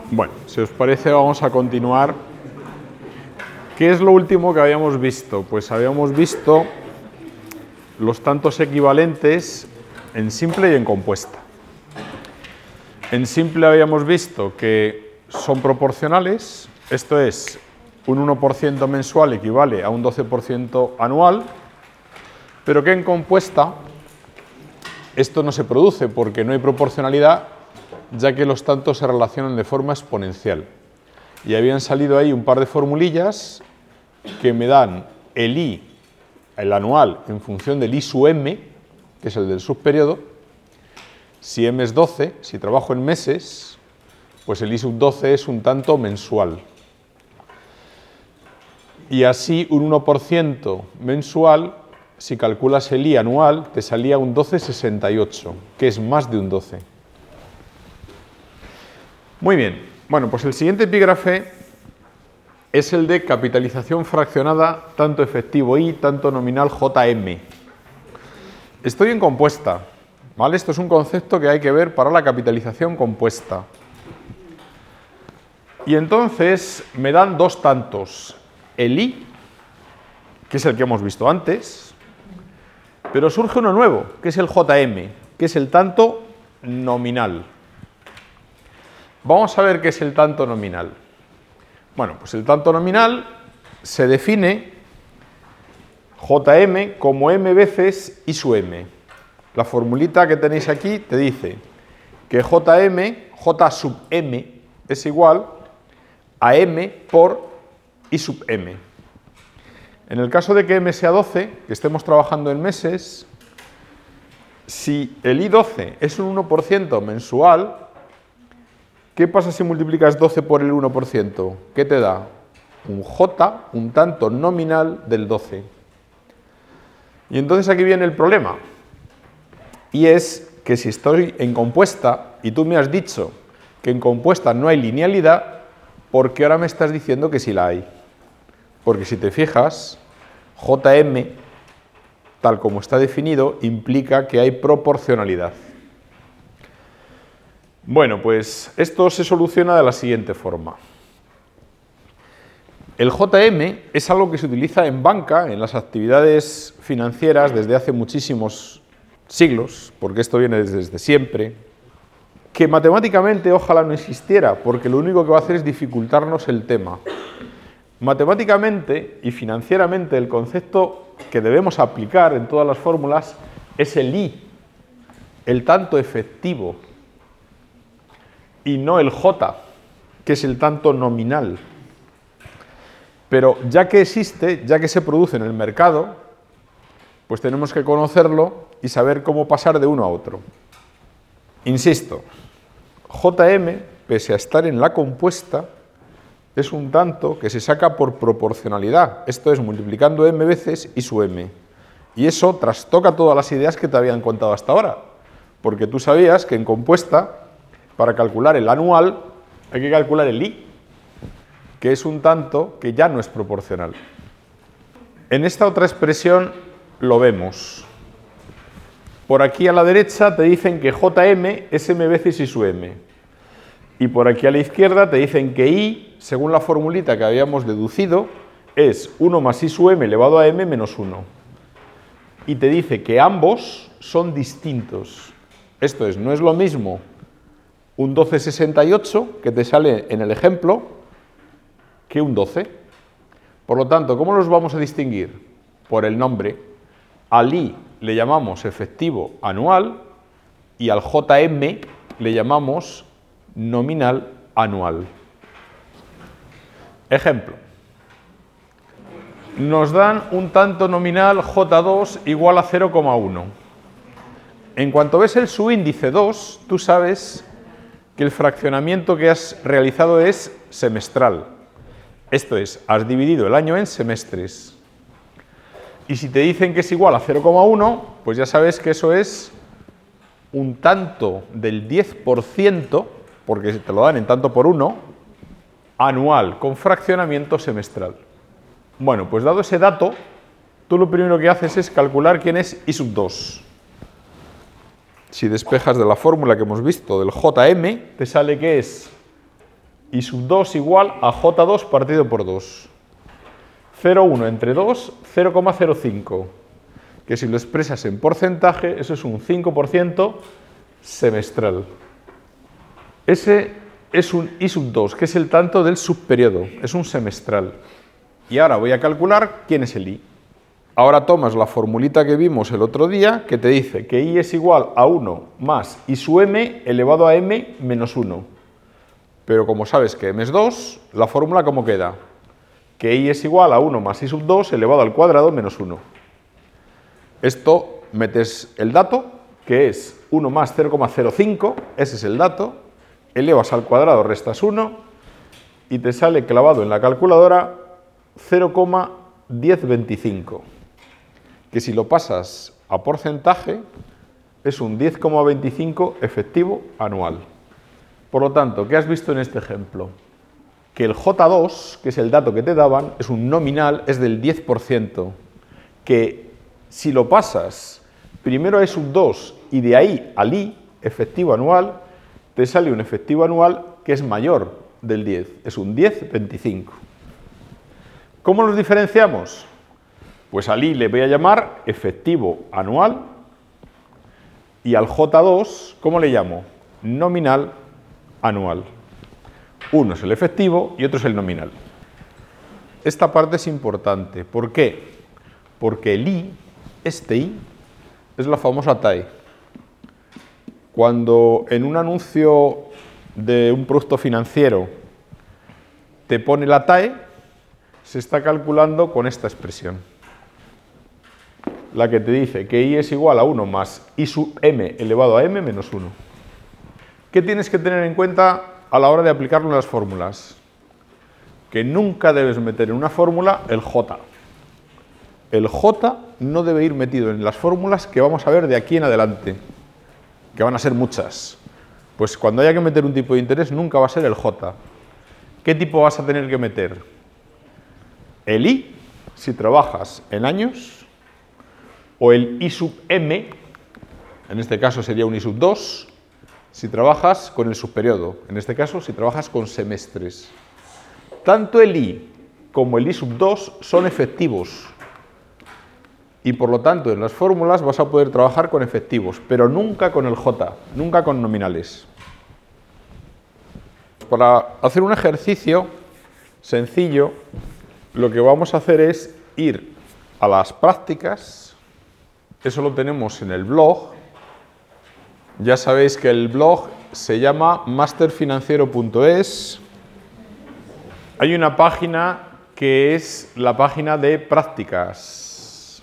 Bueno, si os parece vamos a continuar. ¿Qué es lo último que habíamos visto? Pues habíamos visto los tantos equivalentes en simple y en compuesta. En simple habíamos visto que son proporcionales, esto es, un 1% mensual equivale a un 12% anual, pero que en compuesta esto no se produce porque no hay proporcionalidad, ya que los tantos se relacionan de forma exponencial. Y habían salido ahí un par de formulillas que me dan el I, el anual, en función del I sub m, que es el del subperiodo. Si m es 12, si trabajo en meses, pues el I sub 12 es un tanto mensual. Y así un 1% mensual, si calculas el I anual, te salía un 12,68, que es más de un 12. Muy bien, bueno, pues el siguiente epígrafe es el de capitalización fraccionada, tanto efectivo I, tanto nominal JM. Estoy en compuesta, ¿vale? Esto es un concepto que hay que ver para la capitalización compuesta. Y entonces me dan dos tantos, el I, que es el que hemos visto antes, pero surge uno nuevo, que es el JM, que es el tanto nominal. Vamos a ver qué es el tanto nominal. Bueno, pues el tanto nominal se define JM como m veces I sub m. La formulita que tenéis aquí te dice que J sub m es igual a m por I sub m. En el caso de que m sea 12, que estemos trabajando en meses, si el I12 es un 1% mensual, ¿qué pasa si multiplicas 12 por el 1%? ¿Qué te da? Un J, un tanto nominal del 12. Y entonces aquí viene el problema. Y es que si estoy en compuesta, y tú me has dicho que en compuesta no hay linealidad, ¿por qué ahora me estás diciendo que sí la hay? Porque si te fijas, JM, tal como está definido, implica que hay proporcionalidad. Bueno, pues esto se soluciona de la siguiente forma. El JM es algo que se utiliza en banca, en las actividades financieras, desde hace muchísimos siglos, porque esto viene desde siempre, que matemáticamente ojalá no existiera, porque lo único que va a hacer es dificultarnos el tema. Matemáticamente y financieramente el concepto que debemos aplicar en todas las fórmulas es el I, el tanto efectivo, y no el J, que es el tanto nominal. Pero ya que existe, ya que se produce en el mercado, pues tenemos que conocerlo y saber cómo pasar de uno a otro. Insisto, JM, pese a estar en la compuesta, es un tanto que se saca por proporcionalidad, esto es, multiplicando m veces I sub m. Y eso trastoca todas las ideas que te habían contado hasta ahora, porque tú sabías que en compuesta, para calcular el anual, hay que calcular el I, que es un tanto que ya no es proporcional. En esta otra expresión lo vemos. Por aquí a la derecha te dicen que JM es m veces I sub m. Y por aquí a la izquierda te dicen que I, según la formulita que habíamos deducido, es 1 más I sub m elevado a m menos 1. Y te dice que ambos son distintos. Esto es, no es lo mismo un 12,68 que te sale en el ejemplo que un 12. Por lo tanto, ¿cómo los vamos a distinguir? Por el nombre. Al I le llamamos efectivo anual y al JM le llamamos nominal anual. Ejemplo. Nos dan un tanto nominal J2 igual a 0,1. En cuanto ves el subíndice 2, tú sabes que el fraccionamiento que has realizado es semestral. Esto es, has dividido el año en semestres. Y si te dicen que es igual a 0,1, pues ya sabes que eso es un tanto del 10%, porque te lo dan en tanto por 1, anual, con fraccionamiento semestral. Bueno, pues dado ese dato, tú lo primero que haces es calcular quién es I sub 2. Si despejas de la fórmula que hemos visto del JM, te sale que es y sub 2 igual a J2 partido por 2. 0,1 entre 2, 0,05. Que si lo expresas en porcentaje, eso es un 5% semestral. Ese es un I sub 2, que es el tanto del subperiodo, es un semestral. Y ahora voy a calcular quién es el I. Ahora tomas la formulita que vimos el otro día, que te dice que I es igual a 1 más I sub m elevado a m menos 1. Pero como sabes que m es 2, la fórmula ¿cómo queda? Que I es igual a 1 más I sub 2 elevado al cuadrado menos 1. Esto metes el dato, que es 1 más 0,05, ese es el dato, elevas al cuadrado, restas 1, y te sale clavado en la calculadora 0,1025, que si lo pasas a porcentaje es un 10,25 efectivo anual. Por lo tanto, ¿qué has visto en este ejemplo? Que el J2, que es el dato que te daban, es un nominal, es del 10%, que si lo pasas primero a E sub 2 y de ahí al I, efectivo anual, te sale un efectivo anual que es mayor del 10, es un 10,25. ¿Cómo los diferenciamos? Pues al I le voy a llamar efectivo anual y al J2, ¿cómo le llamo? Nominal anual. Uno es el efectivo y otro es el nominal. Esta parte es importante. ¿Por qué? Porque el I, este I, es la famosa TAE. Cuando en un anuncio de un producto financiero te pone la TAE, se está calculando con esta expresión. La que te dice que I es igual a 1 más I sub m elevado a m menos 1. ¿Qué tienes que tener en cuenta a la hora de aplicarlo en las fórmulas? Que nunca debes meter en una fórmula el J. El J no debe ir metido en las fórmulas que vamos a ver de aquí en adelante, que van a ser muchas. Pues cuando haya que meter un tipo de interés, nunca va a ser el J. ¿Qué tipo vas a tener que meter? El I, si trabajas en años, o el I sub m, en este caso sería un I sub 2, si trabajas con el subperiodo, en este caso si trabajas con semestres. Tanto el I como el I sub 2 son efectivos y por lo tanto en las fórmulas vas a poder trabajar con efectivos, pero nunca con el J, nunca con nominales. Para hacer un ejercicio sencillo, lo que vamos a hacer es ir a las prácticas. Eso lo tenemos en el blog. Ya sabéis que el blog se llama masterfinanciero.es. Hay una página que es la página de prácticas.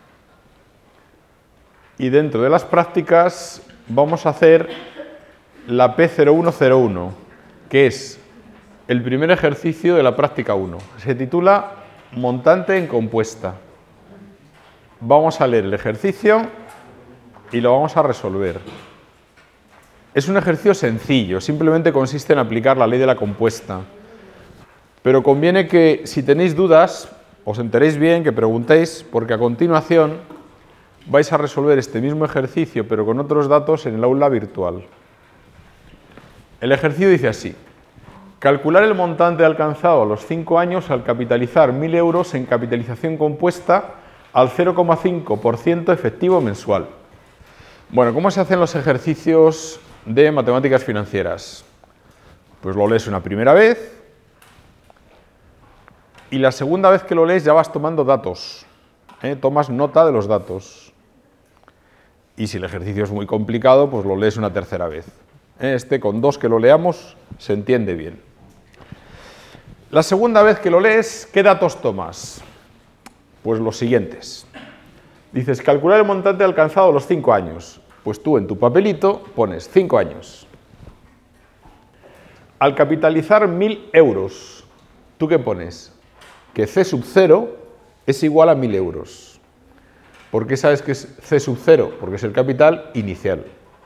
Y dentro de las prácticas vamos a hacer la P0101, que es el primer ejercicio de la práctica 1. Se titula Montante en compuesta. Vamos a leer el ejercicio y lo vamos a resolver. Es un ejercicio sencillo, simplemente consiste en aplicar la ley de la compuesta. Pero conviene que, si tenéis dudas, os enteréis bien, que preguntéis, porque a continuación vais a resolver este mismo ejercicio, pero con otros datos en el aula virtual. El ejercicio dice así: calcular el montante alcanzado a los 5 años al capitalizar 1.000 euros en capitalización compuesta al 0,5% efectivo mensual. Bueno, ¿cómo se hacen los ejercicios de matemáticas financieras? Pues lo lees una primera vez y la segunda vez que lo lees ya vas tomando datos, tomas nota de los datos. Y si el ejercicio es muy complicado, pues lo lees una tercera vez. Este, con 2 que lo leamos, se entiende bien. La segunda vez que lo lees, ¿qué datos tomas? Pues los siguientes. Dices, calcular el montante alcanzado a los 5 años. Pues tú en tu papelito pones 5 años. Al capitalizar 1.000 euros, ¿tú qué pones? Que C sub 0 es igual a 1.000 euros. ¿Por qué sabes que es C sub 0? Porque es el capital inicial.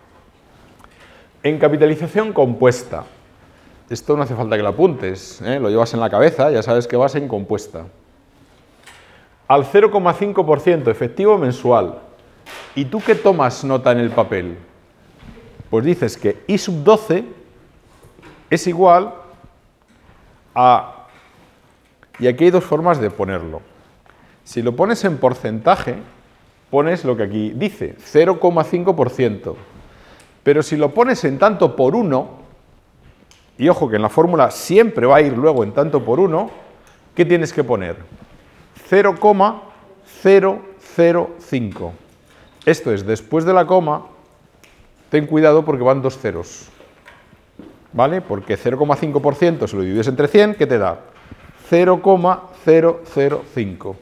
En capitalización compuesta. Esto no hace falta que lo apuntes, lo llevas en la cabeza, ya sabes que vas en compuesta. Al 0,5% efectivo mensual. ¿Y tú qué tomas nota en el papel? Pues dices que I sub 12 es igual Y aquí hay dos formas de ponerlo. Si lo pones en porcentaje, pones lo que aquí dice, 0,5%. Pero si lo pones en tanto por 1, y ojo que en la fórmula siempre va a ir luego en tanto por 1, ¿qué tienes que poner? 0,005. Esto es, después de la coma, ten cuidado porque van dos ceros. ¿Vale? Porque 0,5% si lo divides entre 100, ¿qué te da? 0,005.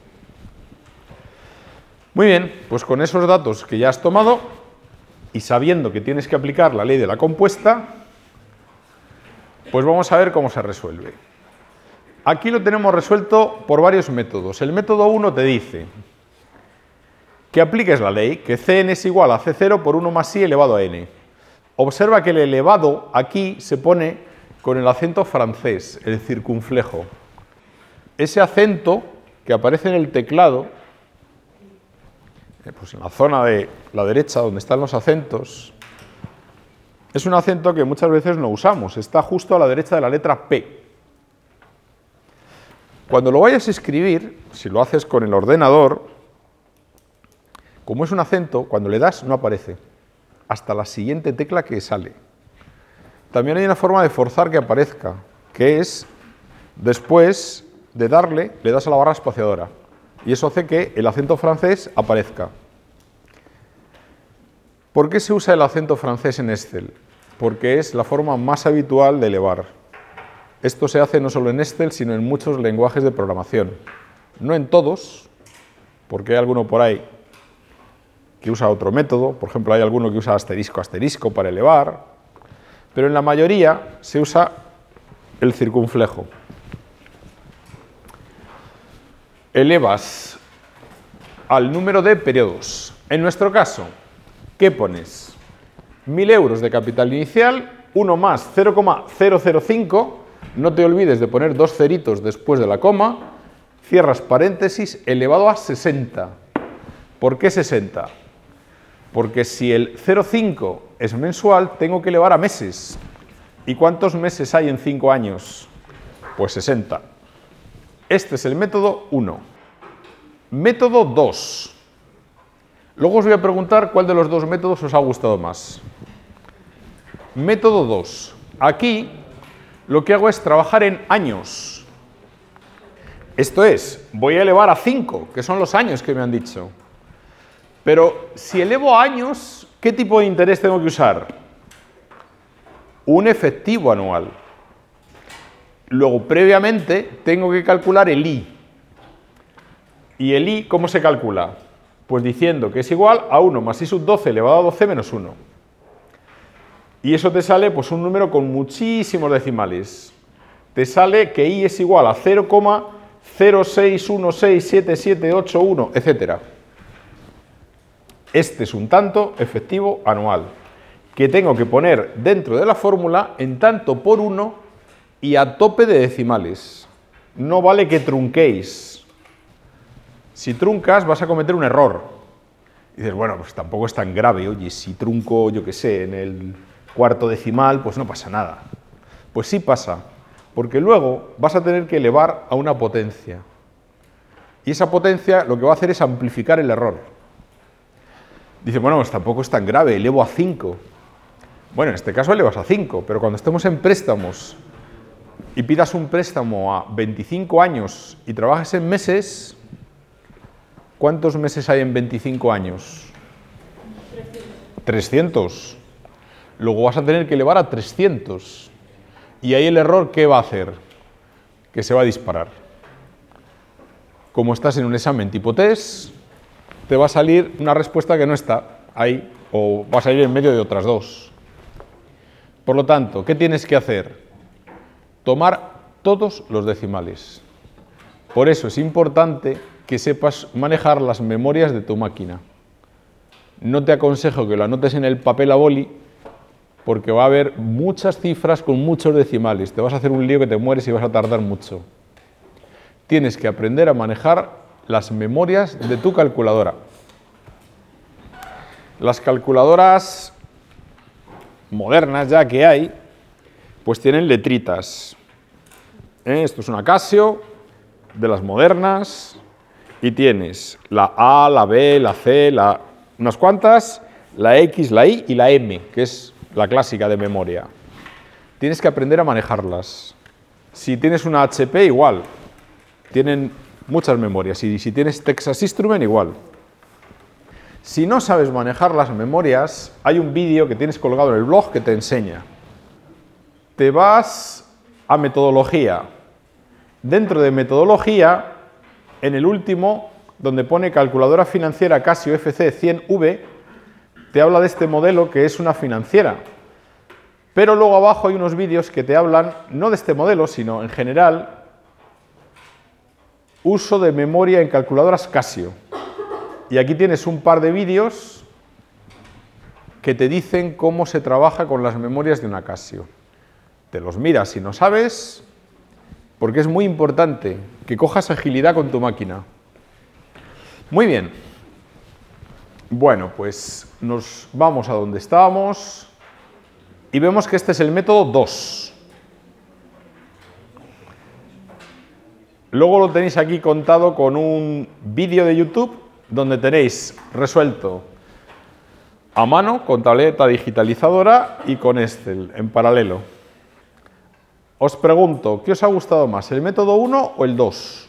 Muy bien, pues con esos datos que ya has tomado y sabiendo que tienes que aplicar la ley de la compuesta, pues vamos a ver cómo se resuelve. Aquí lo tenemos resuelto por varios métodos. El método 1 te dice que apliques la ley, que Cn es igual a C0 por 1 más i elevado a n. Observa que el elevado aquí se pone con el acento francés, el circunflejo. Ese acento que aparece en el teclado, pues en la zona de la derecha donde están los acentos, es un acento que muchas veces no usamos, está justo a la derecha de la letra P. Cuando lo vayas a escribir, si lo haces con el ordenador, como es un acento, cuando le das no aparece, hasta la siguiente tecla que sale. También hay una forma de forzar que aparezca, que es después de darle, le das a la barra espaciadora. Y eso hace que el acento francés aparezca. ¿Por qué se usa el acento francés en Excel? Porque es la forma más habitual de elevar. Esto se hace no solo en Excel, sino en muchos lenguajes de programación. No en todos, porque hay alguno por ahí que usa otro método. Por ejemplo, hay alguno que usa asterisco, asterisco para elevar. Pero en la mayoría se usa el circunflejo. Elevas al número de periodos. En nuestro caso, ¿qué pones? 1.000 euros de capital inicial, 1 más 0,005, no te olvides de poner dos ceritos después de la coma, cierras paréntesis, elevado a 60. ¿Por qué 60? Porque si el 0,5 es mensual, tengo que elevar a meses. ¿Y cuántos meses hay en 5 años? Pues 60. Este es el método 1. Método 2. Luego os voy a preguntar cuál de los dos métodos os ha gustado más. Método 2. Aquí lo que hago es trabajar en años. Esto es, voy a elevar a 5, que son los años que me han dicho. Pero si elevo a años, ¿qué tipo de interés tengo que usar? Un efectivo anual. Luego, previamente, tengo que calcular el I. ¿Y el I cómo se calcula? Pues diciendo que es igual a 1 más I sub 12 elevado a 12 menos 1. Y eso te sale pues un número con muchísimos decimales. Te sale que I es igual a 0,06167781, etc. Este es un tanto efectivo anual, que tengo que poner dentro de la fórmula en tanto por 1 y a tope de decimales. No vale que trunquéis. Si truncas vas a cometer un error. Y dices, bueno, pues tampoco es tan grave. Oye, si trunco, yo qué sé, en el cuarto decimal, pues no pasa nada. Pues sí pasa, porque luego vas a tener que elevar a una potencia. Y esa potencia lo que va a hacer es amplificar el error. Dice, bueno, pues tampoco es tan grave, elevo a 5. Bueno, en este caso elevas a 5, pero cuando estemos en préstamos y pidas un préstamo a 25 años y trabajes en meses, ¿cuántos meses hay en 25 años? 300. Luego vas a tener que elevar a 300. Y ahí el error, ¿qué va a hacer? Que se va a disparar. Como estás en un examen tipo test, te va a salir una respuesta que no está ahí, o va a salir en medio de otras dos. Por lo tanto, ¿qué tienes que hacer? Tomar todos los decimales. Por eso es importante que sepas manejar las memorias de tu máquina. No te aconsejo que lo anotes en el papel a boli, porque va a haber muchas cifras con muchos decimales. Te vas a hacer un lío que te mueres y vas a tardar mucho. Tienes que aprender a manejar las memorias de tu calculadora. Las calculadoras modernas ya que hay, pues tienen letritas. Esto es una Casio de las modernas y tienes la A, la B, la C, unas cuantas, la X, la Y y la M, que es la clásica de memoria. Tienes que aprender a manejarlas. Si tienes una HP, igual. Tienen muchas memorias. Y si tienes Texas Instruments, igual. Si no sabes manejar las memorias, hay un vídeo que tienes colgado en el blog que te enseña. Te vas a metodología. Dentro de metodología, en el último, donde pone calculadora financiera Casio FC100V, te habla de este modelo que es una financiera. Pero luego abajo hay unos vídeos que te hablan, no de este modelo, sino en general, uso de memoria en calculadoras Casio. Y aquí tienes un par de vídeos que te dicen cómo se trabaja con las memorias de una Casio. Te los miras si no sabes, porque es muy importante que cojas agilidad con tu máquina. Muy bien. Bueno, pues nos vamos a donde estábamos y vemos que este es el método 2. Luego lo tenéis aquí contado con un vídeo de YouTube donde tenéis resuelto a mano, con tableta digitalizadora y con Excel en paralelo. Os pregunto, ¿qué os ha gustado más, el método 1 o el 2?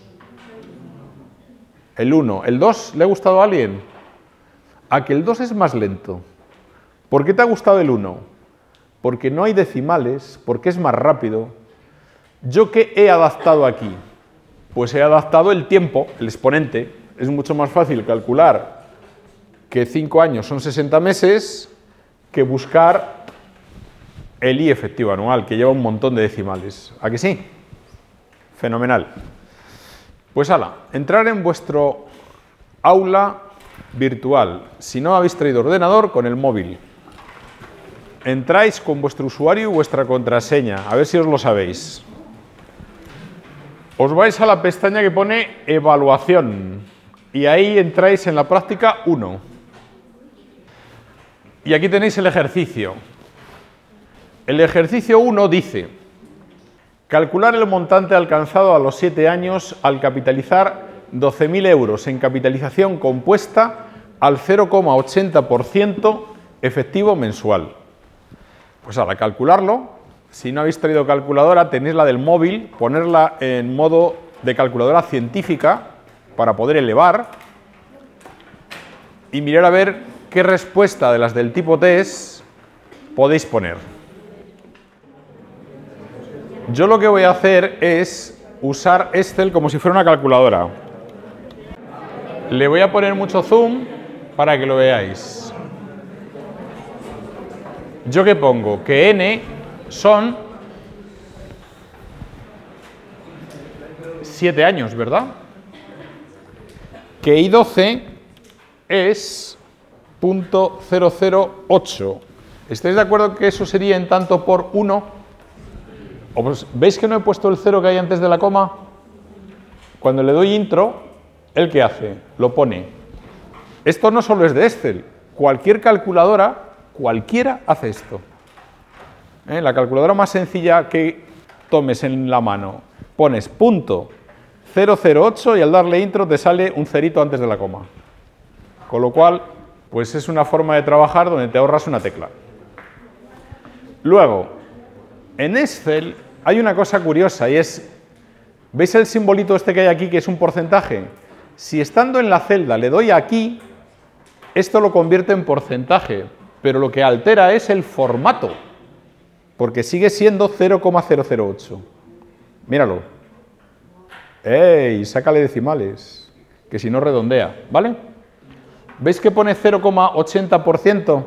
El 1. ¿El 2 le ha gustado a alguien? A que el 2 es más lento. ¿Por qué te ha gustado el 1? Porque no hay decimales, porque es más rápido. ¿Yo qué he adaptado aquí? Pues he adaptado el tiempo, el exponente. Es mucho más fácil calcular que 5 años son 60 meses que buscar el I efectivo anual, que lleva un montón de decimales. ¿A que sí? Fenomenal. Pues hala, entrar en vuestro aula virtual. Si no habéis traído ordenador, con el móvil. Entráis con vuestro usuario y vuestra contraseña, a ver si os lo sabéis. Os vais a la pestaña que pone Evaluación y ahí entráis en la práctica 1. Y aquí tenéis el ejercicio. El ejercicio 1 dice: calcular el montante alcanzado a los 7 años al capitalizar 12.000 euros en capitalización compuesta al 0,80% efectivo mensual. Pues ahora, calcularlo. Si no habéis traído calculadora, tenéis la del móvil, ponerla en modo de calculadora científica para poder elevar y mirar a ver qué respuesta de las del tipo test podéis poner. Yo lo que voy a hacer es usar Excel como si fuera una calculadora. Le voy a poner mucho zoom para que lo veáis. ¿Yo qué pongo? Que n son 7 años, ¿verdad? Que I12 es 0.008. ¿Estáis de acuerdo que eso sería en tanto por 1? ¿Veis que no he puesto el 0 que hay antes de la coma? Cuando le doy intro, ¿el qué hace? Lo pone. Esto no solo es de Excel. Cualquier calculadora, cualquiera hace esto. La calculadora más sencilla que tomes en la mano, pones .008 y al darle intro te sale un cerito antes de la coma. Con lo cual, pues es una forma de trabajar donde te ahorras una tecla. Luego, en Excel hay una cosa curiosa y es, ¿veis el simbolito este que hay aquí que es un porcentaje? Si estando en la celda le doy aquí, esto lo convierte en porcentaje, pero lo que altera es el formato, porque sigue siendo 0,008. Míralo. ¡Ey! Sácale decimales, que si no redondea, ¿vale? ¿Veis que pone 0,80%?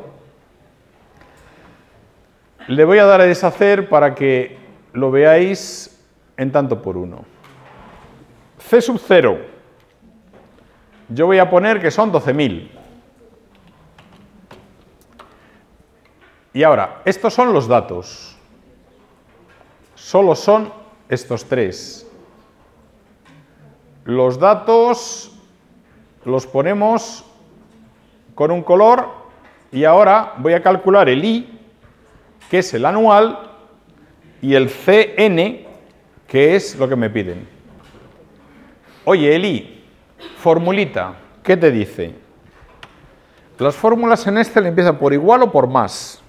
Le voy a dar a deshacer para que lo veáis en tanto por 1. C sub 0. Yo voy a poner que son 12.000. Y ahora, estos son los datos. Solo son estos 3. Los datos los ponemos con un color y ahora voy a calcular el I, que es el anual, y el CN, que es lo que me piden. Oye, Eli, formulita, ¿qué te dice? Las fórmulas en Excel empiezan por igual o por más.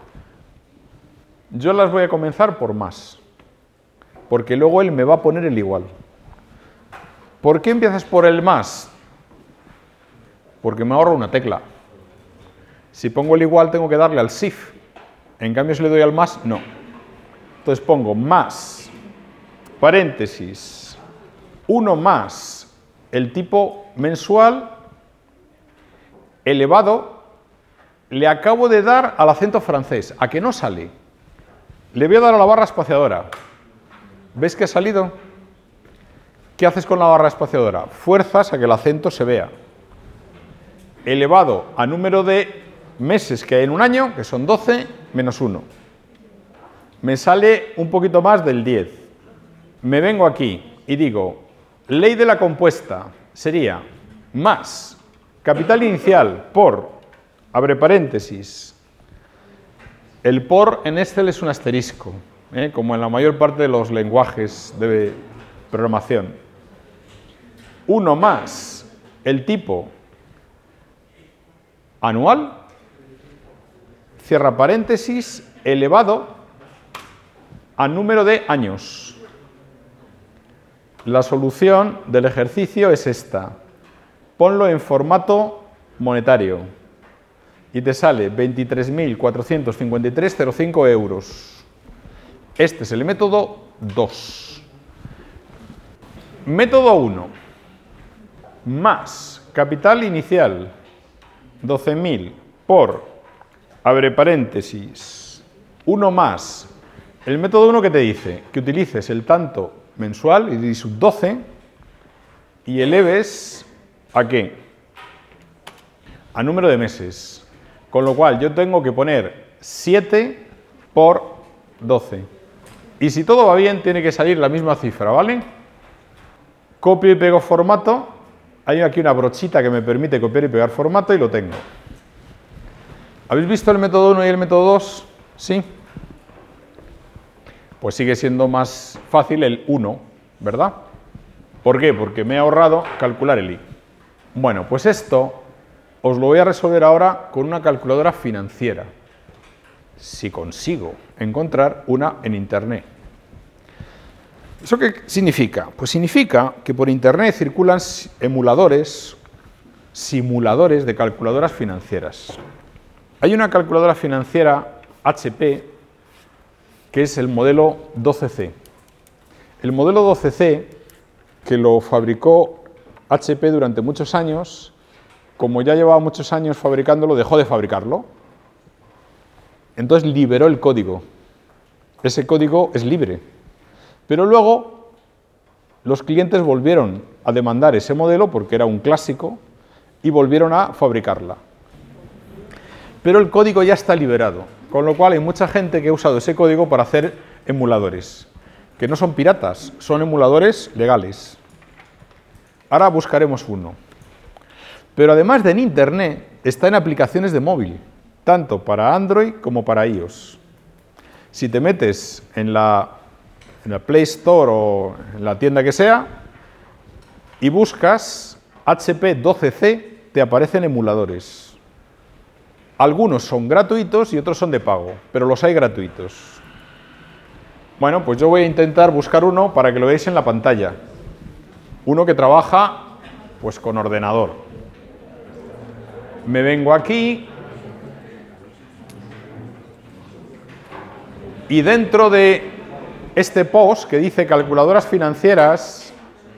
Yo las voy a comenzar por más, porque luego él me va a poner el igual. ¿Por qué empiezas por el más? Porque me ahorro una tecla. Si pongo el igual tengo que darle al SIF. En cambio si le doy al más, no. Entonces pongo más, paréntesis, 1 más el tipo mensual elevado, le acabo de dar al acento francés, ¿a que no sale? Le voy a dar a la barra espaciadora. ¿Ves que ha salido? ¿Qué haces con la barra espaciadora? Fuerzas a que el acento se vea. Elevado a número de meses que hay en un año, que son 12, menos 1. Me sale un poquito más del 10. Me vengo aquí y digo, ley de la compuesta sería más capital inicial por, abre paréntesis, el por en Excel es un asterisco, como en la mayor parte de los lenguajes de programación. 1 más el tipo anual, cierra paréntesis, elevado a número de años. La solución del ejercicio es esta. Ponlo en formato monetario y te sale 23.453,05 euros. Este es el método 2. Método 1. Más capital inicial 12.000 por, abre paréntesis, 1 más. El método 1 que te dice que utilices el tanto mensual y sub 12 y eleves ¿a qué? A número de meses. Con lo cual yo tengo que poner 7 por 12. Y si todo va bien, tiene que salir la misma cifra, ¿vale? Copio y pego formato. Hay aquí una brochita que me permite copiar y pegar formato y lo tengo. ¿Habéis visto el método 1 y el método 2? ¿Sí? Pues sigue siendo más fácil el 1, ¿verdad? ¿Por qué? Porque me he ahorrado calcular el I. Bueno, pues esto os lo voy a resolver ahora con una calculadora financiera, si consigo encontrar una en Internet. ¿Eso qué significa? Pues significa que por Internet circulan emuladores, simuladores de calculadoras financieras. Hay una calculadora financiera HP que es el modelo 12C. El modelo 12C, que lo fabricó HP durante muchos años, como ya llevaba muchos años fabricándolo, dejó de fabricarlo. Entonces liberó el código. Ese código es libre. Pero luego los clientes volvieron a demandar ese modelo porque era un clásico y volvieron a fabricarla. Pero el código ya está liberado, con lo cual hay mucha gente que ha usado ese código para hacer emuladores, que no son piratas, son emuladores legales. Ahora buscaremos uno. Pero además de en Internet, está en aplicaciones de móvil, tanto para Android como para iOS. Si te metes en la Play Store o en la tienda que sea y buscas HP 12C, te aparecen emuladores. Algunos son gratuitos y otros son de pago, pero los hay gratuitos. Bueno, pues yo voy a intentar buscar uno para que lo veáis en la pantalla. Uno que trabaja pues con ordenador. Me vengo aquí y dentro de este post que dice calculadoras financieras,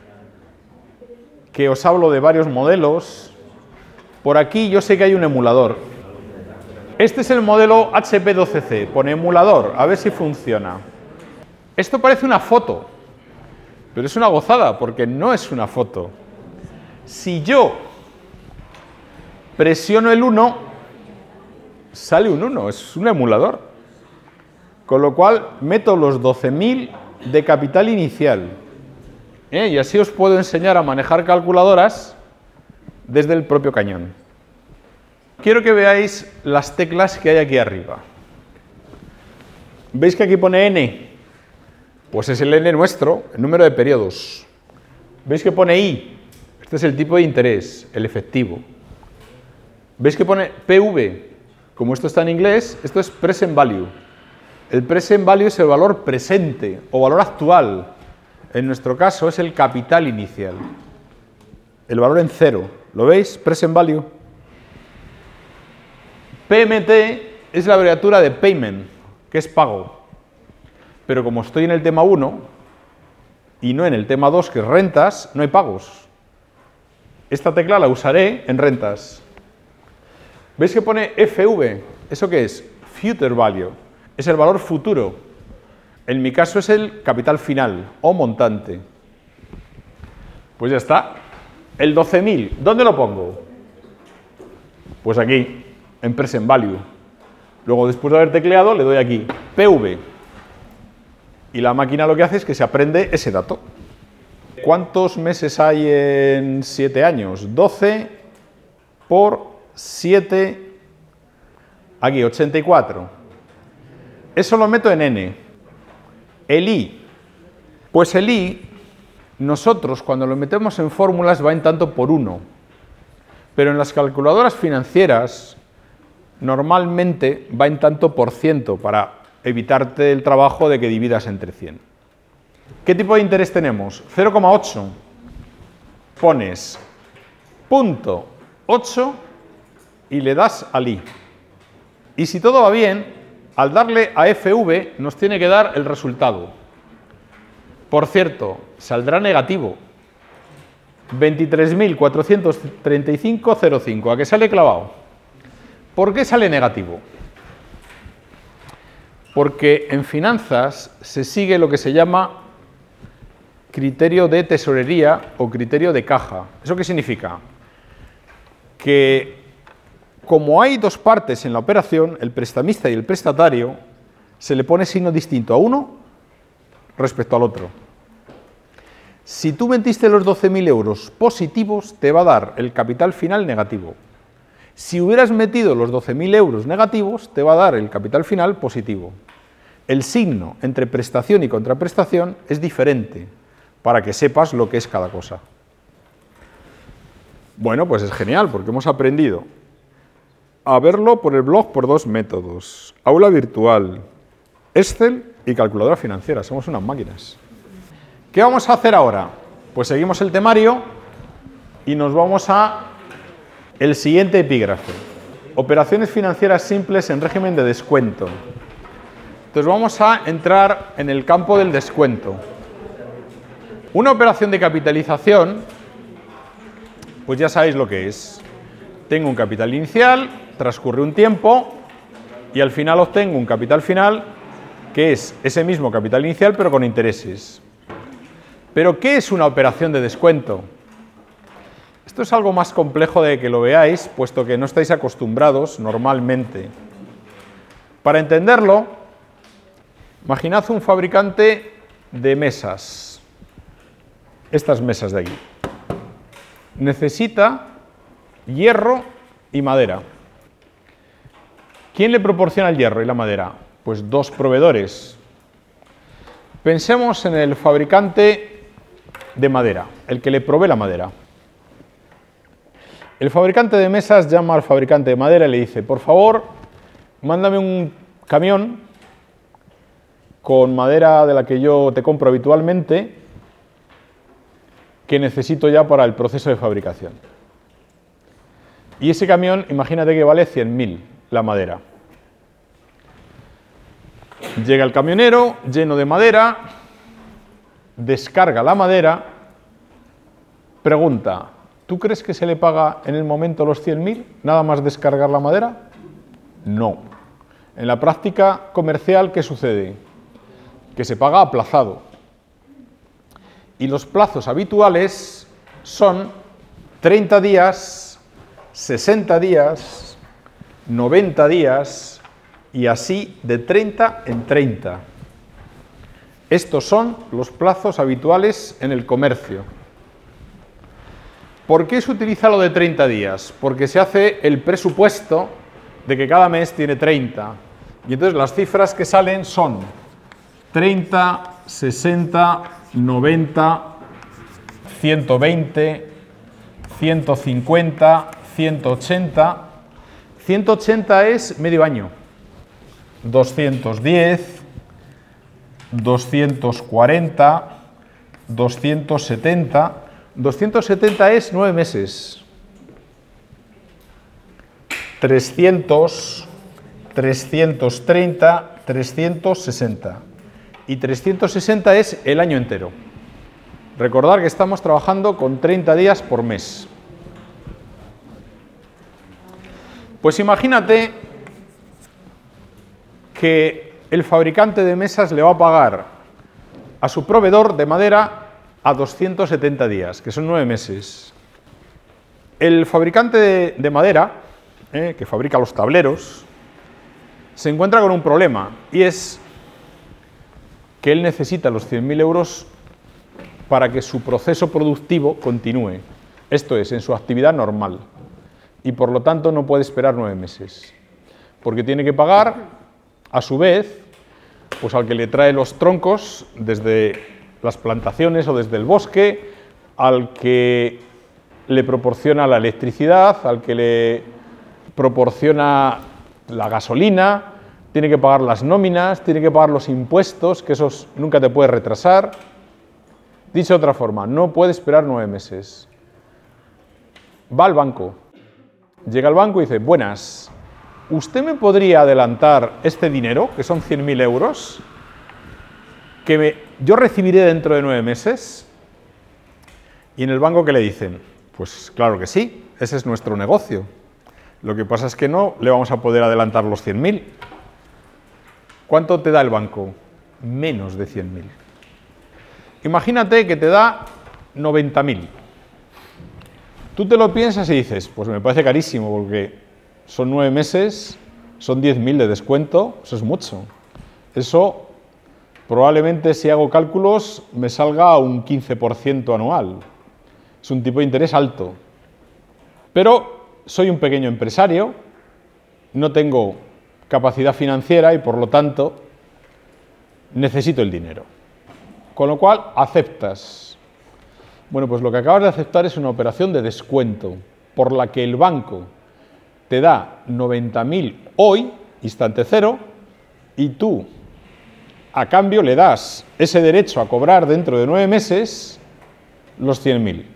que os hablo de varios modelos, por aquí yo sé que hay un emulador. Este es el modelo HP 12C, pone emulador, a ver si funciona. Esto parece una foto, pero es una gozada porque no es una foto. Si yo presiono el 1, sale un 1, es un emulador. Con lo cual meto los 12.000 de capital inicial. Y así os puedo enseñar a manejar calculadoras desde el propio cañón. Quiero que veáis las teclas que hay aquí arriba. ¿Veis que aquí pone N? Pues es el n nuestro, el número de periodos. ¿Veis que pone I? Este es el tipo de interés, el efectivo. ¿Veis que pone PV? Como esto está en inglés, esto es present value. El present value es el valor presente o valor actual. En nuestro caso es el capital inicial. El valor en cero. ¿Lo veis? Present value. PMT es la abreviatura de payment, que es pago. Pero como estoy en el tema 1 y no en el tema 2, que es rentas, no hay pagos. Esta tecla la usaré en rentas. ¿Veis que pone FV? ¿Eso qué es? Future value. Es el valor futuro. En mi caso es el capital final o montante. Pues ya está. El 12.000, ¿dónde lo pongo? Pues aquí, en present value. Luego, después de haber tecleado, le doy aquí, PV. Y la máquina lo que hace es que se aprende ese dato. ¿Cuántos meses hay en 7 años? 12 por 7, aquí, 84. Eso lo meto en n. El i. Pues el i, nosotros cuando lo metemos en fórmulas va en tanto por 1. Pero en las calculadoras financieras normalmente va en tanto por ciento para evitarte el trabajo de que dividas entre 100. ¿Qué tipo de interés tenemos? 0,8. Pones punto 8 y le das al i. Y si todo va bien, al darle a FV nos tiene que dar el resultado. Por cierto, saldrá negativo. 23.435,05. ¿A qué sale clavado? ¿Por qué sale negativo? Porque en finanzas se sigue lo que se llama criterio de tesorería o criterio de caja. ¿Eso qué significa? Que como hay dos partes en la operación, el prestamista y el prestatario, se le pone signo distinto a uno respecto al otro. Si tú metiste los 12.000 euros positivos, te va a dar el capital final negativo. Si hubieras metido los 12.000 euros negativos, te va a dar el capital final positivo. El signo entre prestación y contraprestación es diferente, para que sepas lo que es cada cosa. Bueno, pues es genial, porque hemos aprendido a verlo por el blog por dos métodos: aula virtual, Excel y calculadora financiera. Somos unas máquinas. ¿Qué vamos a hacer ahora? Pues seguimos el temario y nos vamos a el siguiente epígrafe. Operaciones financieras simples en régimen de descuento. Entonces vamos a entrar en el campo del descuento. Una operación de capitalización, pues ya sabéis lo que es. Tengo un capital inicial, transcurre un tiempo y al final obtengo un capital final que es ese mismo capital inicial pero con intereses. ¿Pero qué es una operación de descuento? Esto es algo más complejo de que lo veáis, puesto que no estáis acostumbrados normalmente. Para entenderlo, imaginad un fabricante de mesas. Estas mesas de aquí. Necesita hierro y madera. ¿Quién le proporciona el hierro y la madera? Pues dos proveedores. Pensemos en el fabricante de madera, el que le provee la madera. El fabricante de mesas llama al fabricante de madera y le dice: por favor, mándame un camión con madera de la que yo te compro habitualmente, que necesito ya para el proceso de fabricación. Y ese camión, imagínate que vale 100.000 la madera. Llega el camionero lleno de madera, descarga la madera, pregunta: ¿tú crees que se le paga en el momento los 100.000 nada más descargar la madera? No. En la práctica comercial, ¿qué sucede? Que se paga aplazado. Y los plazos habituales son 30 días, 60 días, 90 días y así de 30 en 30. Estos son los plazos habituales en el comercio. ¿Por qué se utiliza lo de 30 días? Porque se hace el presupuesto de que cada mes tiene 30. Y entonces las cifras que salen son 30 60, 90, 120, 150, 180. 180 es medio año. 210, 240, 270. 270 es 9 meses. 300, 330, 360. Y 360 es el año entero. Recordad que estamos trabajando con 30 días por mes. Pues imagínate que el fabricante de mesas le va a pagar a su proveedor de madera a 270 días, que son 9 meses. El fabricante de madera, que fabrica los tableros, se encuentra con un problema, y es que él necesita los 100.000 euros para que su proceso productivo continúe, esto es, en su actividad normal, y por lo tanto no puede esperar 9 meses, porque tiene que pagar, a su vez, pues al que le trae los troncos desde las plantaciones o desde el bosque, al que le proporciona la electricidad, al que le proporciona la gasolina, tiene que pagar las nóminas, tiene que pagar los impuestos, que esos nunca te puedes retrasar. Dicho de otra forma, no puede esperar 9 meses. Va al banco, llega al banco y dice: buenas, ¿usted me podría adelantar este dinero, que son 100.000 euros, que yo recibiré dentro de 9 meses? Y en el banco, ¿qué le dicen? Pues claro que sí, ese es nuestro negocio. Lo que pasa es que no le vamos a poder adelantar los 100.000. ¿Cuánto te da el banco? Menos de 100.000. Imagínate que te da 90.000. Tú te lo piensas y dices: pues me parece carísimo, porque son 9 meses, son 10.000 de descuento, eso es mucho. Eso probablemente, si hago cálculos, me salga a un 15% anual. Es un tipo de interés alto. Pero soy un pequeño empresario, no tengo capacidad financiera y por lo tanto necesito el dinero. Con lo cual aceptas. Bueno, pues lo que acabas de aceptar es una operación de descuento por la que el banco te da 90.000 hoy, instante cero, y tú a cambio le das ese derecho a cobrar dentro de 9 meses los 100.000.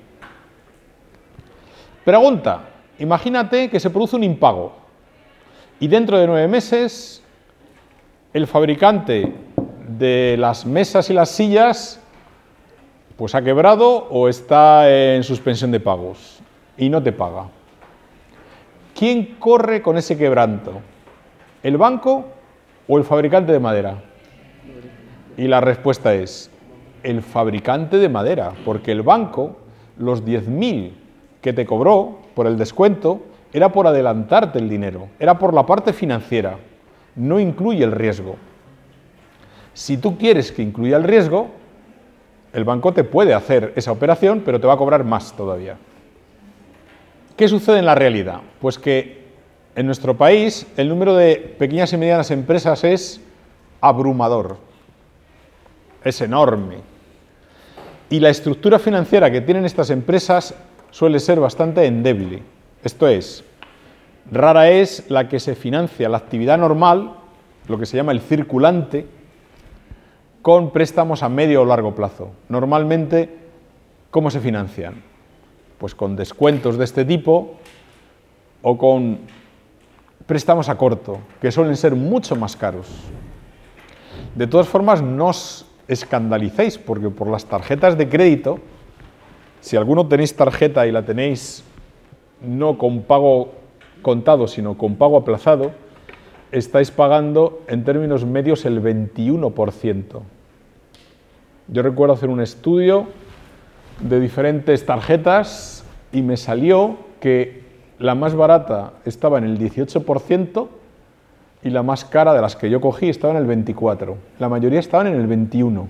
Pregunta: imagínate que se produce un impago y dentro de 9 meses el fabricante de las mesas y las sillas pues ha quebrado o está en suspensión de pagos y no te paga. ¿Quién corre con ese quebranto? ¿El banco o el fabricante de madera? Y la respuesta es el fabricante de madera, porque el banco, los 10.000 que te cobró por el descuento, era por adelantarte el dinero, era por la parte financiera, no incluye el riesgo. Si tú quieres que incluya el riesgo, el banco te puede hacer esa operación, pero te va a cobrar más todavía. ¿Qué sucede en la realidad? Pues que en nuestro país el número de pequeñas y medianas empresas es abrumador, es enorme. Y la estructura financiera que tienen estas empresas suele ser bastante endeble. Esto es, rara es la que se financia la actividad normal, lo que se llama el circulante, con préstamos a medio o largo plazo. Normalmente, ¿cómo se financian? Pues con descuentos de este tipo o con préstamos a corto, que suelen ser mucho más caros. De todas formas, no os escandalicéis, porque por las tarjetas de crédito, si alguno tenéis tarjeta y la tenéis no con pago contado, sino con pago aplazado, estáis pagando en términos medios el 21%. Yo recuerdo hacer un estudio de diferentes tarjetas y me salió que la más barata estaba en el 18% y la más cara de las que yo cogí estaba en el 24%. La mayoría estaban en el 21%.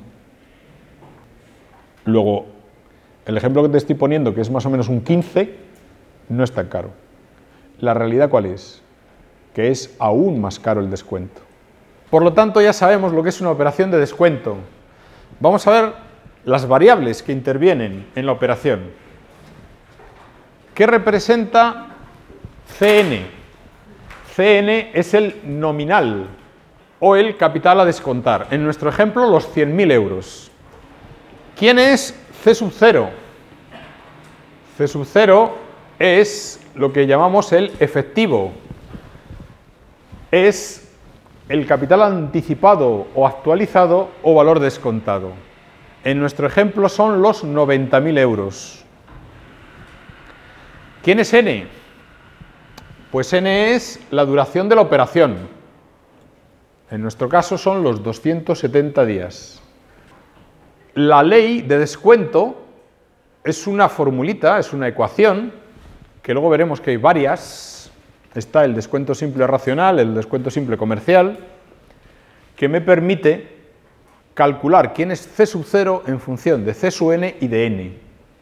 Luego, el ejemplo que te estoy poniendo, que es más o menos un 15%, no es tan caro. ¿La realidad cuál es? Que es aún más caro el descuento. Por lo tanto, ya sabemos lo que es una operación de descuento. Vamos a ver las variables que intervienen en la operación. ¿Qué representa CN? CN es el nominal o el capital a descontar. En nuestro ejemplo, los 100.000 euros. ¿Quién es C sub 0? C sub 0 es lo que llamamos el efectivo. Es el capital anticipado o actualizado o valor descontado. En nuestro ejemplo son los 90.000 euros. ¿Quién es N? Pues N es la duración de la operación. En nuestro caso son los 270 días. La ley de descuento es una formulita, es una ecuación, que luego veremos que hay varias. Está el descuento simple racional, el descuento simple comercial, que me permite calcular quién es C sub 0 en función de C sub n y de n.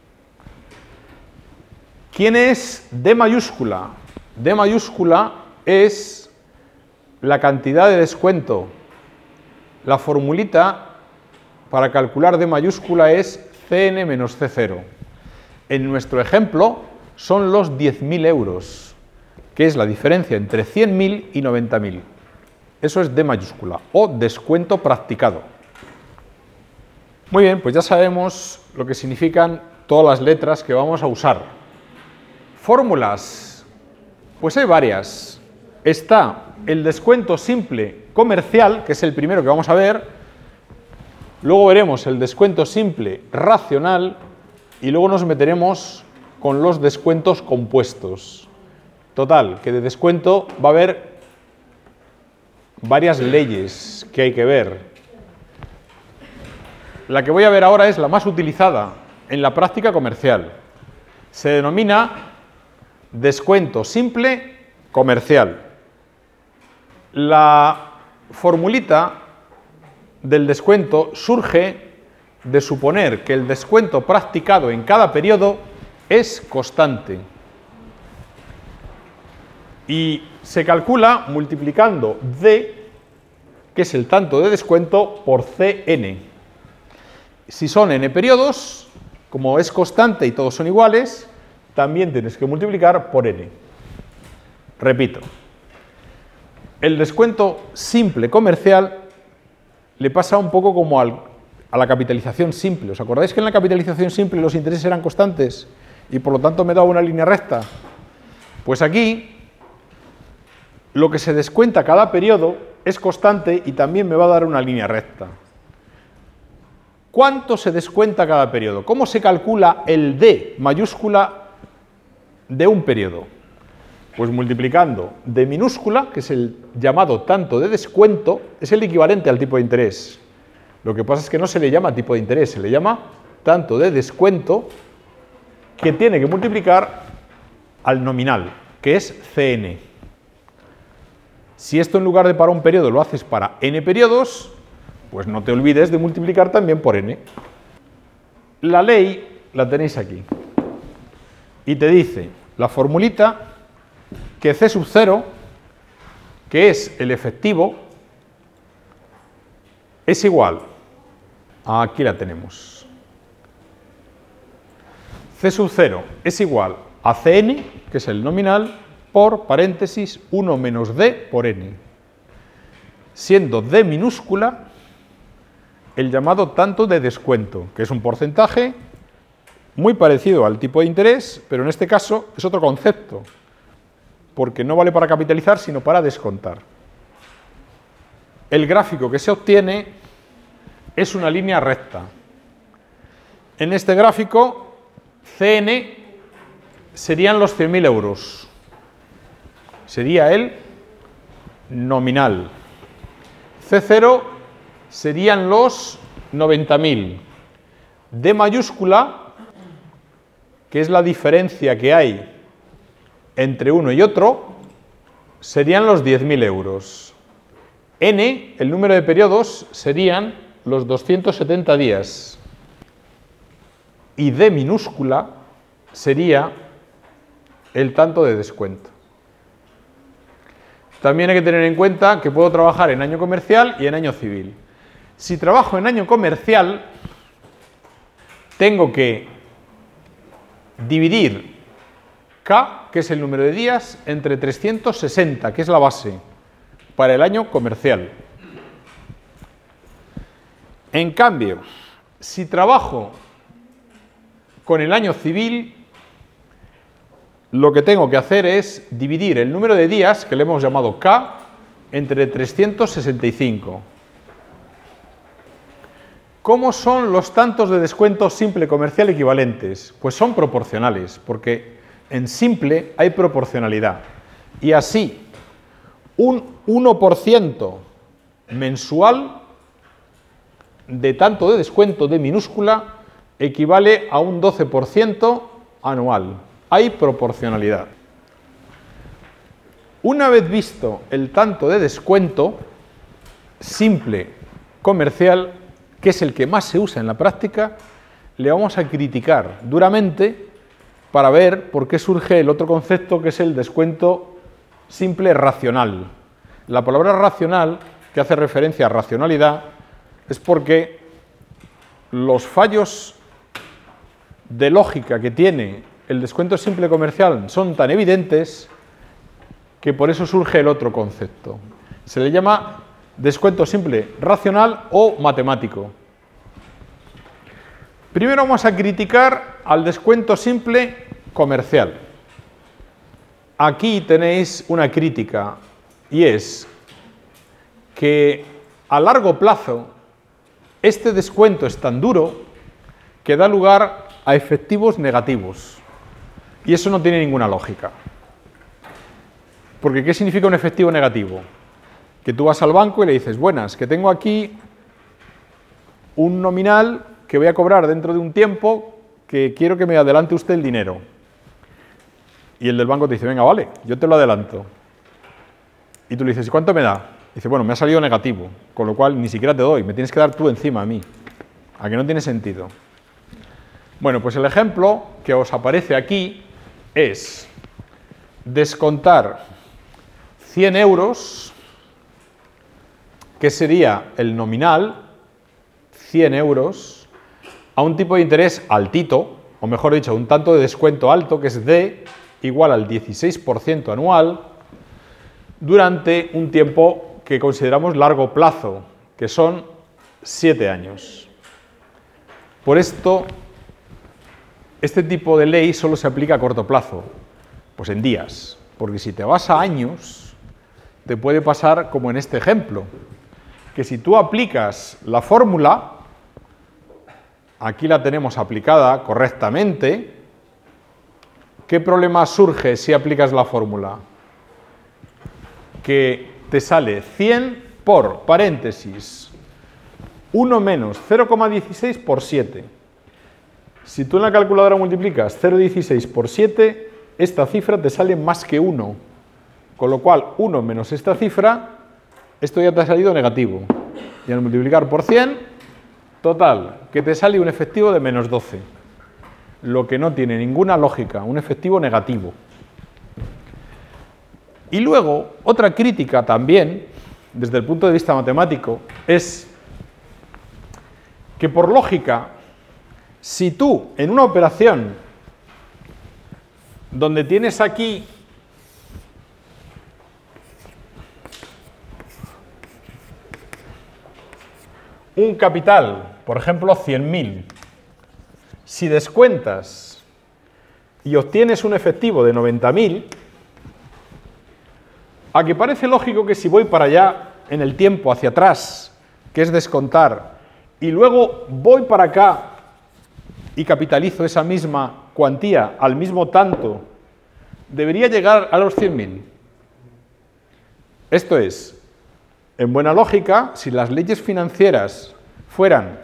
¿Quién es D mayúscula? D mayúscula es la cantidad de descuento. La formulita para calcular D mayúscula es Cn menos C0. En nuestro ejemplo son los 10.000 euros, que es la diferencia entre 100.000 y 90.000. Eso es D mayúscula, o descuento practicado. Muy bien, pues ya sabemos lo que significan todas las letras que vamos a usar. Fórmulas, pues hay varias. Está el descuento simple comercial, que es el primero que vamos a ver. Luego veremos el descuento simple racional y luego nos meteremos con los descuentos compuestos. Total, que de descuento va a haber varias leyes que hay que ver. La que voy a ver ahora es la más utilizada en la práctica comercial. Se denomina descuento simple comercial. La formulita del descuento surge de suponer que el descuento practicado en cada periodo es constante y se calcula multiplicando D, que es el tanto de descuento, por Cn. Si son n periodos, como es constante y todos son iguales, también tienes que multiplicar por n. Repito, el descuento simple comercial le pasa un poco como a la capitalización simple. ¿Os acordáis que en la capitalización simple los intereses eran constantes y por lo tanto me daba una línea recta? Pues aquí lo que se descuenta cada periodo es constante y también me va a dar una línea recta. ¿Cuánto se descuenta cada periodo? ¿Cómo se calcula el D mayúscula de un periodo? Pues multiplicando D minúscula, que es el llamado tanto de descuento, es el equivalente al tipo de interés. Lo que pasa es que no se le llama tipo de interés, se le llama tanto de descuento, que tiene que multiplicar al nominal, que es Cn. Si esto en lugar de para un periodo lo haces para n periodos, pues no te olvides de multiplicar también por n. La ley la tenéis aquí. Y te dice la formulita que C sub 0, que es el efectivo, es igual. Aquí la tenemos. C sub 0 es igual a Cn, que es el nominal, por paréntesis 1 menos D por n, siendo D minúscula el llamado tanto de descuento, que es un porcentaje muy parecido al tipo de interés, pero en este caso es otro concepto, porque no vale para capitalizar, sino para descontar. El gráfico que se obtiene es una línea recta. En este gráfico, Cn serían los 100.000 euros. Sería el nominal. C0 serían los 90.000. D mayúscula, que es la diferencia que hay entre uno y otro, serían los 10.000 euros. N, el número de periodos, serían los 270 días. Y D minúscula sería el tanto de descuento. También hay que tener en cuenta que puedo trabajar en año comercial y en año civil. Si trabajo en año comercial, tengo que dividir K, que es el número de días, entre 360, que es la base, para el año comercial. En cambio, si trabajo con el año civil, lo que tengo que hacer es dividir el número de días, que le hemos llamado K, entre 365. ¿Cómo son los tantos de descuento simple comercial equivalentes? Pues son proporcionales, porque en simple hay proporcionalidad. Y así, un 1% mensual de tanto de descuento de minúscula equivale a un 12% anual. Hay proporcionalidad. Una vez visto el tanto de descuento simple comercial, que es el que más se usa en la práctica, le vamos a criticar duramente para ver por qué surge el otro concepto, que es el descuento simple racional. La palabra racional, que hace referencia a racionalidad, es porque los fallos de lógica que tiene el descuento simple comercial son tan evidentes que por eso surge el otro concepto. Se le llama descuento simple racional o matemático. Primero vamos a criticar al descuento simple comercial. Aquí tenéis una crítica, y es que a largo plazo este descuento es tan duro que da lugar a efectivos negativos. Y eso no tiene ninguna lógica. Porque ¿qué significa un efectivo negativo? Que tú vas al banco y le dices, buenas, que tengo aquí un nominal que voy a cobrar dentro de un tiempo, que quiero que me adelante usted el dinero. Y el del banco te dice, venga, vale, yo te lo adelanto. Y tú le dices, ¿y cuánto me da? Dice, bueno, me ha salido negativo, con lo cual ni siquiera te doy, me tienes que dar tú encima a mí. ¿A que no tiene sentido? Bueno, pues el ejemplo que os aparece aquí es descontar 100 euros, que sería el nominal, 100 euros, a un tipo de interés altito, o mejor dicho, un tanto de descuento alto, que es D, igual al 16% anual, durante un tiempo que consideramos largo plazo, que son 7 años. Por esto, este tipo de ley solo se aplica a corto plazo, pues en días, porque si te vas a años, te puede pasar como en este ejemplo, que si tú aplicas la fórmula, aquí la tenemos aplicada correctamente, ¿qué problema surge si aplicas la fórmula? Que te sale 100 por, paréntesis, 1 menos 0,16 por 7. Si tú en la calculadora multiplicas 0,16 por 7, esta cifra te sale más que 1. Con lo cual, 1 menos esta cifra, esto ya te ha salido negativo. Y al multiplicar por 100, total, que te sale un efectivo de menos 12. Lo que no tiene ninguna lógica, un efectivo negativo. Y luego, otra crítica también, desde el punto de vista matemático, es que por lógica, si tú en una operación donde tienes aquí un capital, por ejemplo 100.000, si descuentas y obtienes un efectivo de 90.000, a que parece lógico que si voy para allá en el tiempo hacia atrás, que es descontar, y luego voy para acá y capitalizo esa misma cuantía al mismo tanto, debería llegar a los 100.000. Esto es, en buena lógica, si las leyes financieras fueran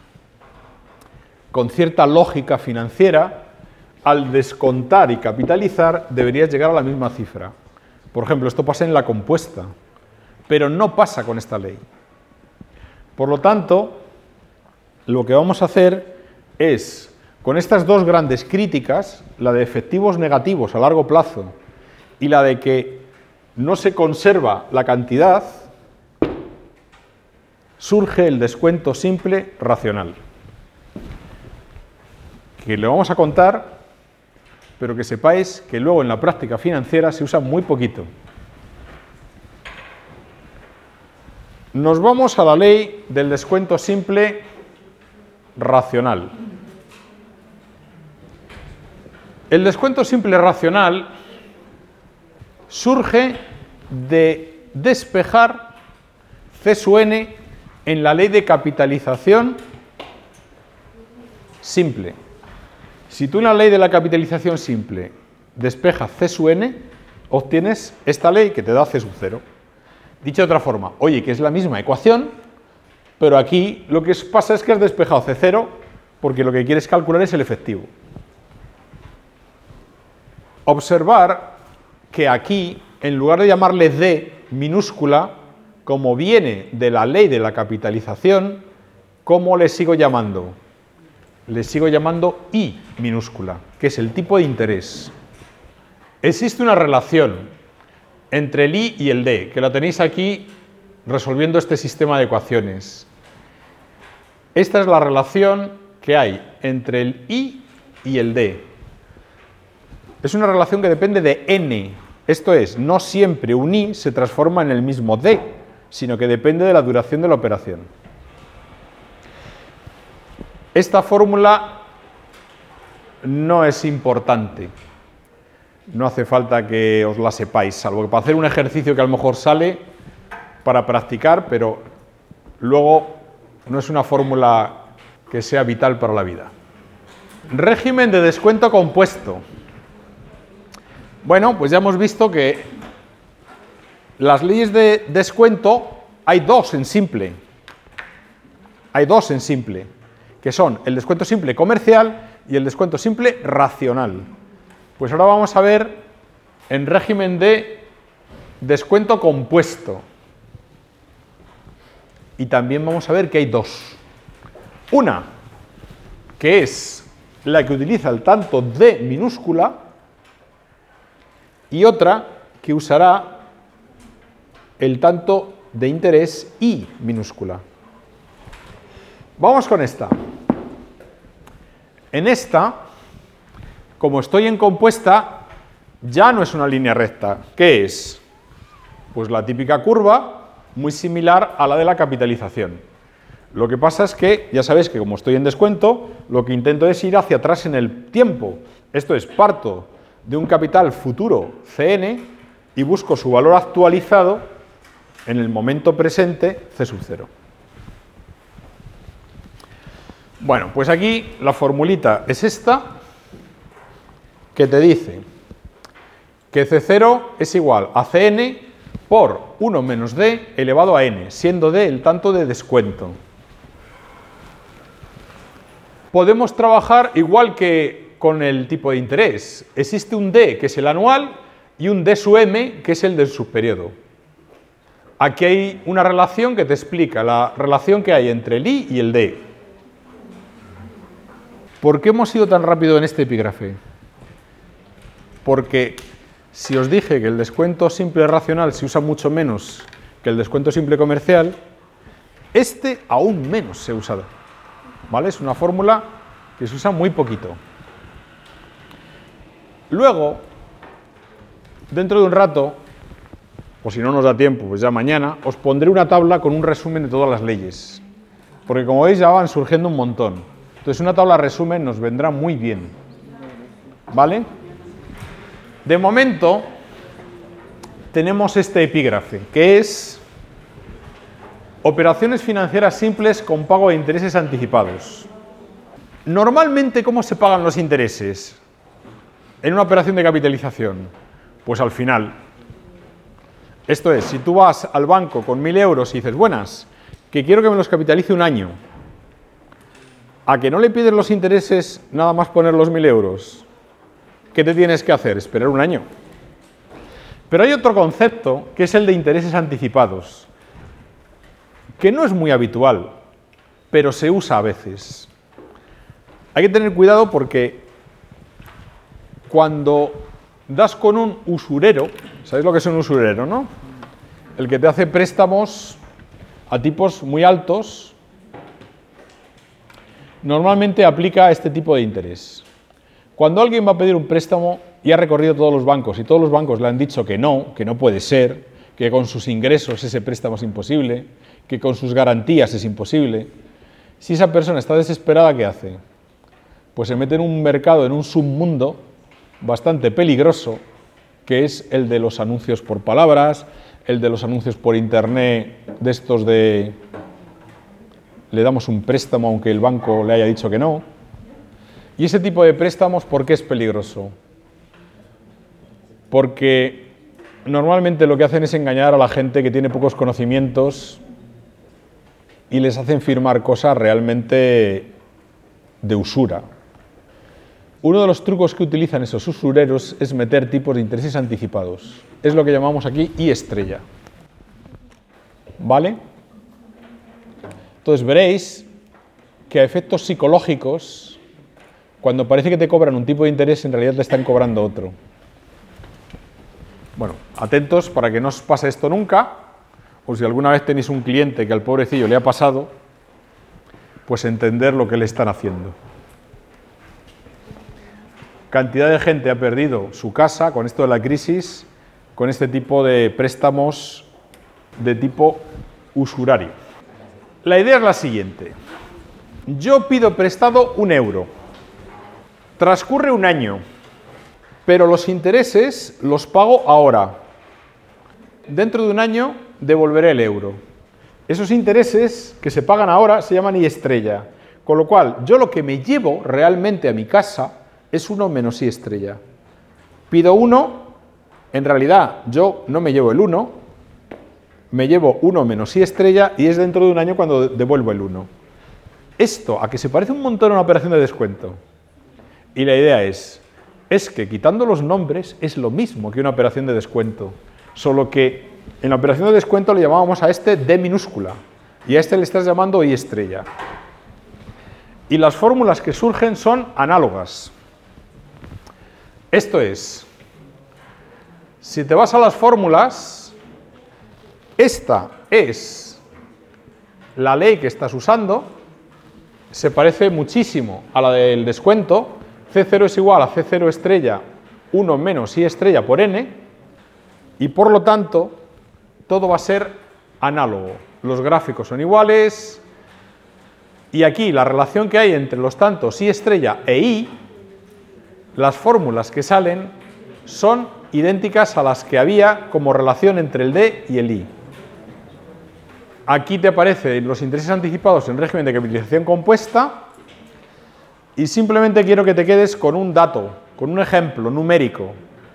con cierta lógica financiera, al descontar y capitalizar deberías llegar a la misma cifra. Por ejemplo, esto pasa en la compuesta, pero no pasa con esta ley. Por lo tanto, lo que vamos a hacer es, con estas dos grandes críticas, la de efectivos negativos a largo plazo y la de que no se conserva la cantidad, surge el descuento simple racional, que le vamos a contar, pero que sepáis que luego en la práctica financiera se usa muy poquito. Nos vamos a la ley del descuento simple racional. El descuento simple racional surge de despejar C sub n en la ley de capitalización simple. Si tú en la ley de la capitalización simple despejas C sub n, obtienes esta ley que te da C sub 0. Dicho de otra forma, oye, que es la misma ecuación, pero aquí lo que pasa es que has despejado C0 porque lo que quieres calcular es el efectivo. Observar que aquí, en lugar de llamarle D minúscula, como viene de la ley de la capitalización, ¿cómo le sigo llamando? Le sigo llamando I minúscula, que es el tipo de interés. Existe una relación entre el I y el D, que la tenéis aquí resolviendo este sistema de ecuaciones. Esta es la relación que hay entre el I y el D. Es una relación que depende de n, esto es, no siempre un I se transforma en el mismo D, sino que depende de la duración de la operación. Esta fórmula no es importante, no hace falta que os la sepáis, salvo que para hacer un ejercicio que a lo mejor sale para practicar, pero luego no es una fórmula que sea vital para la vida. Régimen de descuento compuesto. Bueno, pues ya hemos visto que las leyes de descuento hay dos en simple. Hay dos en simple, que son el descuento simple comercial y el descuento simple racional. Pues ahora vamos a ver en régimen de descuento compuesto. Y también vamos a ver que hay dos. Una, que es la que utiliza el tanto D minúscula, y otra que usará el tanto de interés I minúscula. Vamos con esta. En esta, como estoy en compuesta, ya no es una línea recta. ¿Qué es? Pues la típica curva, muy similar a la de la capitalización. Lo que pasa es que, ya sabéis que como estoy en descuento, lo que intento es ir hacia atrás en el tiempo. Esto es, parto de un capital futuro Cn y busco su valor actualizado en el momento presente C sub 0. Bueno, pues aquí la formulita es esta, que te dice que C0 es igual a Cn por 1 menos D elevado a n, siendo D el tanto de descuento. Podemos trabajar igual que con el tipo de interés. Existe un D, que es el anual, y un D sub m, que es el del subperiodo. Aquí hay una relación que te explica la relación que hay entre el I y el D. ¿Por qué hemos ido tan rápido en este epígrafe? Porque si os dije que el descuento simple racional se usa mucho menos que el descuento simple comercial, este aún menos se usa. ¿Vale? Es una fórmula que se usa muy poquito. Luego, dentro de un rato, o si no nos da tiempo, pues ya mañana, os pondré una tabla con un resumen de todas las leyes. Porque como veis ya van surgiendo un montón. Entonces una tabla resumen nos vendrá muy bien. ¿Vale? De momento, tenemos este epígrafe, que es operaciones financieras simples con pago de intereses anticipados. Normalmente, ¿cómo se pagan los intereses en una operación de capitalización? Pues al final. Esto es, si tú vas al banco con 1.000 euros y dices, buenas, que quiero que me los capitalice un año, a que no le pides los intereses nada más poner los 1.000 euros, ¿qué te tienes que hacer? Esperar un año. Pero hay otro concepto, que es el de intereses anticipados, que no es muy habitual, pero se usa a veces. Hay que tener cuidado porque cuando das con un usurero, ¿sabéis lo que es un usurero, no? El que te hace préstamos a tipos muy altos, normalmente aplica este tipo de interés. Cuando alguien va a pedir un préstamo y ha recorrido todos los bancos y todos los bancos le han dicho que no puede ser, que con sus ingresos ese préstamo es imposible, que con sus garantías es imposible, si esa persona está desesperada, ¿qué hace? Pues se mete en un mercado, en un submundo bastante peligroso, que es el de los anuncios por palabras, el de los anuncios por internet, de estos de le damos un préstamo aunque el banco le haya dicho que no. Y ese tipo de préstamos, ¿por qué es peligroso? Porque normalmente lo que hacen es engañar a la gente que tiene pocos conocimientos y les hacen firmar cosas realmente de usura. Uno de los trucos que utilizan esos usureros es meter tipos de intereses anticipados. Es lo que llamamos aquí I estrella. ¿Vale? Entonces veréis que a efectos psicológicos, cuando parece que te cobran un tipo de interés, en realidad te están cobrando otro. Bueno, atentos para que no os pase esto nunca, o si alguna vez tenéis un cliente que al pobrecillo le ha pasado, pues entender lo que le están haciendo. Cantidad de gente ha perdido su casa con esto de la crisis, con este tipo de préstamos de tipo usurario. La idea es la siguiente. Yo pido prestado 1 euro. Transcurre un año, pero los intereses los pago ahora. Dentro de un año devolveré el euro. Esos intereses que se pagan ahora se llaman I estrella, con lo cual yo lo que me llevo realmente a mi casa es 1 menos I estrella. Pido 1, en realidad yo no me llevo el 1, me llevo 1 menos I estrella y es dentro de un año cuando devuelvo el 1. Esto, a que se parece un montón a una operación de descuento. Y la idea es que quitando los nombres es lo mismo que una operación de descuento, solo que en la operación de descuento le llamábamos a este D minúscula y a este le estás llamando I estrella. Y las fórmulas que surgen son análogas. Esto es, si te vas a las fórmulas, esta es la ley que estás usando, se parece muchísimo a la del descuento. C0 es igual a C0 estrella 1 menos I estrella por N, y por lo tanto todo va a ser análogo. Los gráficos son iguales, y aquí la relación que hay entre los tantos I estrella e I, las fórmulas que salen son idénticas a las que había como relación entre el D y el I. Aquí te aparecen los intereses anticipados en régimen de capitalización compuesta y simplemente quiero que te quedes con un dato, con un ejemplo numérico.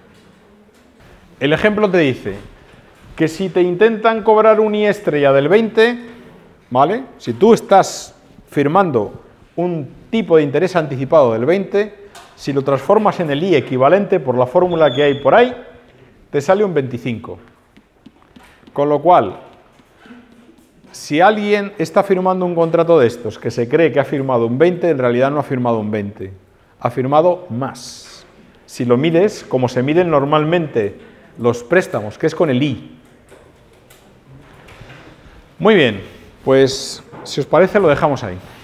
El ejemplo te dice que si te intentan cobrar un I estrella del 20, ¿vale? Si tú estás firmando un tipo de interés anticipado del 20, si lo transformas en el I equivalente por la fórmula que hay por ahí, te sale un 25. Con lo cual, si alguien está firmando un contrato de estos que se cree que ha firmado un 20, en realidad no ha firmado un 20, ha firmado más. Si lo mides, como se miden normalmente los préstamos, que es con el I. Muy bien, pues si os parece lo dejamos ahí.